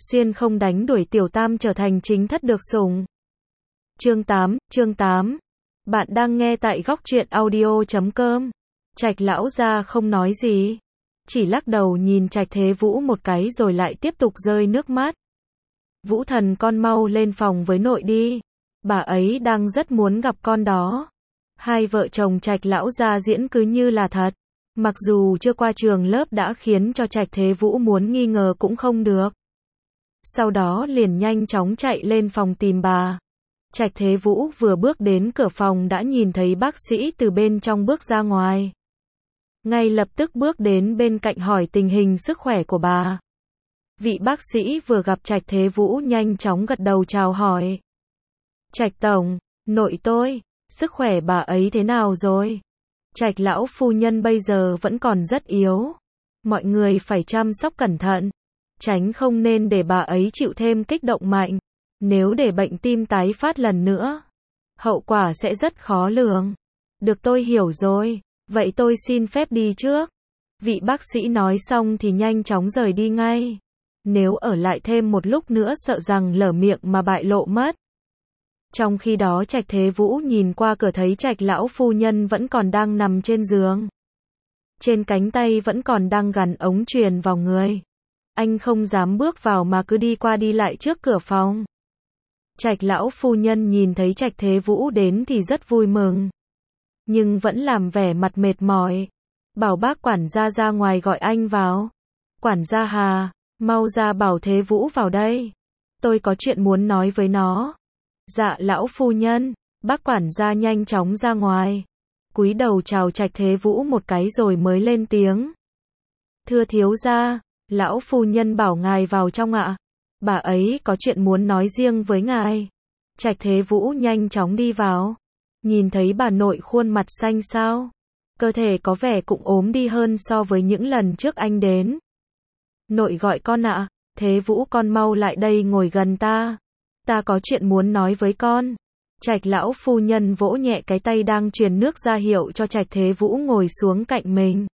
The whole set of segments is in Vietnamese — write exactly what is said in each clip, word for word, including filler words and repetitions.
Xuyên không đánh đuổi tiểu tam trở thành chính thất được sủng. Chương tám, chương tám. Bạn đang nghe tại góc truyện audio chấm com. Trạch lão gia không nói gì, chỉ lắc đầu nhìn Trạch Thế Vũ một cái rồi lại tiếp tục rơi nước mắt. Vũ thần, con mau lên phòng với nội đi. Bà ấy đang rất muốn gặp con đó. Hai vợ chồng Trạch lão gia diễn cứ như là thật. Mặc dù chưa qua trường lớp đã khiến cho Trạch Thế Vũ muốn nghi ngờ cũng không được. Sau đó liền nhanh chóng chạy lên phòng tìm bà. Trạch Thế Vũ vừa bước đến cửa phòng đã nhìn thấy bác sĩ từ bên trong bước ra ngoài. Ngay lập tức bước đến bên cạnh hỏi tình hình sức khỏe của bà. Vị bác sĩ vừa gặp Trạch Thế Vũ nhanh chóng gật đầu chào hỏi. Trạch tổng, nội tôi, sức khỏe bà ấy thế nào rồi? Trạch lão phu nhân bây giờ vẫn còn rất yếu. Mọi người phải chăm sóc cẩn thận, tránh không nên để bà ấy chịu thêm kích động mạnh. Nếu để bệnh tim tái phát lần nữa, hậu quả sẽ rất khó lường. Được, tôi hiểu rồi, vậy tôi xin phép đi trước. Vị bác sĩ nói xong thì nhanh chóng rời đi ngay. Nếu ở lại thêm một lúc nữa sợ rằng lở miệng mà bại lộ mất. Trong khi đó Trạch Thế Vũ nhìn qua cửa thấy Trạch lão phu nhân vẫn còn đang nằm trên giường. Trên cánh tay vẫn còn đang gắn ống truyền vào người. Anh không dám bước vào mà cứ đi qua đi lại trước cửa phòng. Trạch lão phu nhân nhìn thấy Trạch Thế Vũ đến thì rất vui mừng, nhưng vẫn làm vẻ mặt mệt mỏi. Bảo bác quản gia ra ngoài gọi anh vào. Quản gia Hà, mau ra bảo Thế Vũ vào đây. Tôi có chuyện muốn nói với nó. Dạ lão phu nhân. Bác quản gia nhanh chóng ra ngoài, cúi đầu chào Trạch Thế Vũ một cái rồi mới lên tiếng. Thưa thiếu gia, lão phu nhân bảo ngài vào trong ạ. Bà ấy có chuyện muốn nói riêng với ngài. Trạch Thế Vũ nhanh chóng đi vào. Nhìn thấy bà nội khuôn mặt xanh xao, cơ thể có vẻ cũng ốm đi hơn so với những lần trước anh đến. Nội gọi con ạ. Thế Vũ, con mau lại đây ngồi gần ta. Ta có chuyện muốn nói với con. Trạch lão phu nhân vỗ nhẹ cái tay đang truyền nước ra hiệu cho Trạch Thế Vũ ngồi xuống cạnh mình.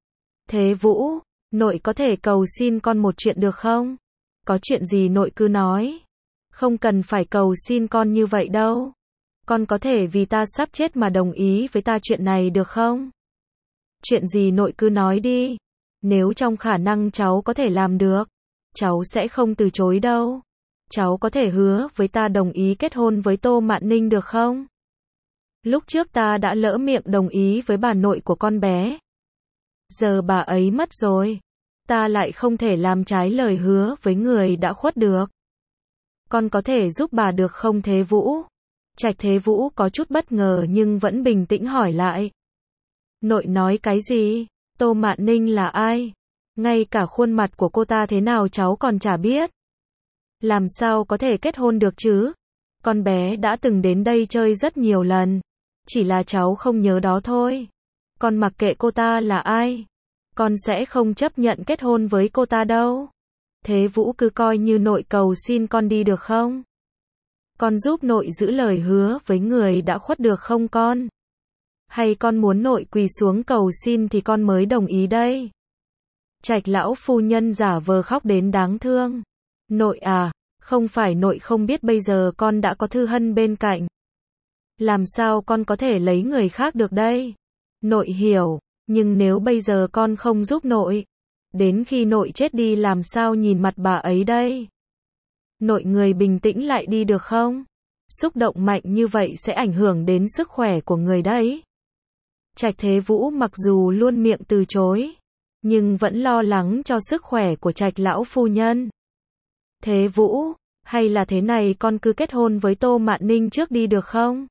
Thế Vũ, nội có thể cầu xin con một chuyện được không? Có chuyện gì nội cứ nói. Không cần phải cầu xin con như vậy đâu. Con có thể vì ta sắp chết mà đồng ý với ta chuyện này được không? Chuyện gì nội cứ nói đi. Nếu trong khả năng cháu có thể làm được, cháu sẽ không từ chối đâu. Cháu có thể hứa với ta đồng ý kết hôn với Tô Mạn Ninh được không? Lúc trước ta đã lỡ miệng đồng ý với bà nội của con bé. Giờ bà ấy mất rồi, ta lại không thể làm trái lời hứa với người đã khuất được. Con có thể giúp bà được không Thế Vũ? Trạch Thế Vũ có chút bất ngờ nhưng vẫn bình tĩnh hỏi lại. Nội nói cái gì? Tô Mạn Ninh là ai? Ngay cả khuôn mặt của cô ta thế nào cháu còn chả biết. Làm sao có thể kết hôn được chứ? Con bé đã từng đến đây chơi rất nhiều lần. Chỉ là cháu không nhớ đó thôi. Con mặc kệ cô ta là ai, con sẽ không chấp nhận kết hôn với cô ta đâu. Thế Vũ, cứ coi như nội cầu xin con đi được không? Con giúp nội giữ lời hứa với người đã khuất được không con? Hay con muốn nội quỳ xuống cầu xin thì con mới đồng ý đây? Trạch lão phu nhân giả vờ khóc đến đáng thương. Nội à, không phải nội không biết bây giờ con đã có Thư Hân bên cạnh. Làm sao con có thể lấy người khác được đây? Nội hiểu, nhưng nếu bây giờ con không giúp nội, đến khi nội chết đi làm sao nhìn mặt bà ấy đây? Nội người bình tĩnh lại đi được không? Xúc động mạnh như vậy sẽ ảnh hưởng đến sức khỏe của người đấy. Trạch Thế Vũ mặc dù luôn miệng từ chối, nhưng vẫn lo lắng cho sức khỏe của Trạch lão phu nhân. Thế Vũ, hay là thế này, con cứ kết hôn với Tô Mạn Ninh trước đi được không?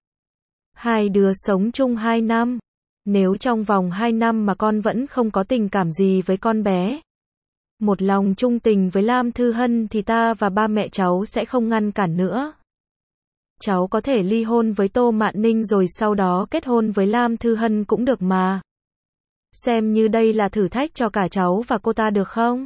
Hai đứa sống chung hai năm. Nếu trong vòng hai năm mà con vẫn không có tình cảm gì với con bé, một lòng trung tình với Lam Thư Hân thì ta và ba mẹ cháu sẽ không ngăn cản nữa. Cháu có thể ly hôn với Tô Mạn Ninh rồi sau đó kết hôn với Lam Thư Hân cũng được mà. Xem như đây là thử thách cho cả cháu và cô ta được không?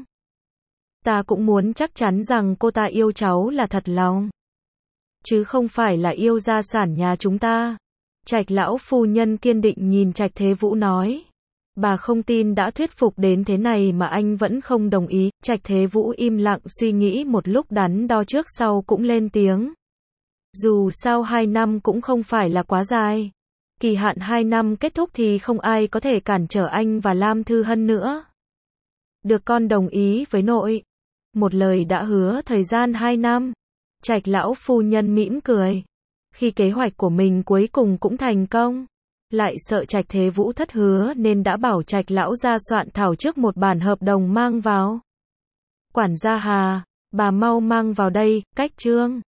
Ta cũng muốn chắc chắn rằng cô ta yêu cháu là thật lòng, chứ không phải là yêu gia sản nhà chúng ta. Trạch lão phu nhân kiên định nhìn Trạch Thế Vũ nói. Bà không tin đã thuyết phục đến thế này mà anh vẫn không đồng ý. Trạch Thế Vũ im lặng suy nghĩ một lúc đắn đo trước sau cũng lên tiếng. Dù sao hai năm cũng không phải là quá dài. Kỳ hạn hai năm kết thúc thì không ai có thể cản trở anh và Lam Thư Hân nữa. Được, con đồng ý với nội. Một lời đã hứa thời gian hai năm. Trạch lão phu nhân mỉm cười. Khi kế hoạch của mình cuối cùng cũng thành công, lại sợ Trạch Thế Vũ thất hứa nên đã bảo Trạch lão ra soạn thảo trước một bản hợp đồng mang vào. Quản gia Hà, bà mau mang vào đây, cách chương.